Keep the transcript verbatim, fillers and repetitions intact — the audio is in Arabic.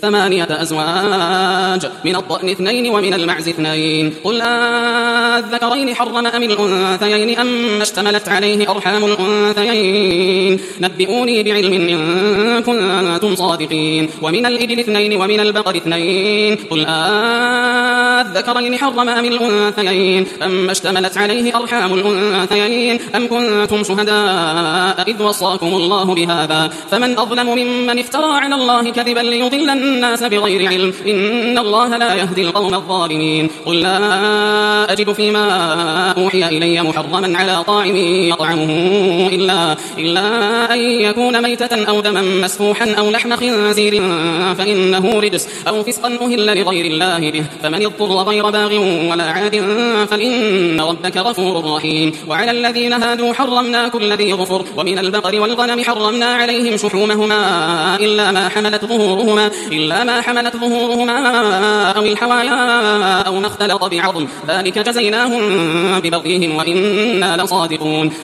ثمانية أزواج من الضأن اثنين ومن المعز اثنين قل أذكرين حرم أم الأنثيين أم اشتملت عليه أرحام الأنثيين نبئوني بعلم إن كنتم صادقين ومن الإبل اثنين ومن البقر اثنين قل أذكرين حرم أم الأنثيين أم اشتملت عليه أرحام الأنثيين أم كنتم شهداء إذ وصاكم الله بهذا فمن أظلم ممن افترى على الله كذبا ليضل الناس بغير علم إن الله لا يهدي القوم الظالمين قل لا أجد فيما أوحي إلي محرما على طاعم يطعمه إلا, إلا أن يكون ميتة أو دما مسفوحا أو لحم خنزير فإنه رجس أو فسقا أهل لغير الله به فمن اضطر غير باغ ولا عاد فإن ربك غفور رحيم وعلى الذين هادوا حرمنا كل ذي ظفر ومن البقر والغنم حرمنا عليهم شحومهما إلا ما حملت ظهورهما إلا ما حملت ظهورهما أو الحوايا أو ما اختلط بعظم ذلك جزيناهم ببغيهم وإنا لصادقون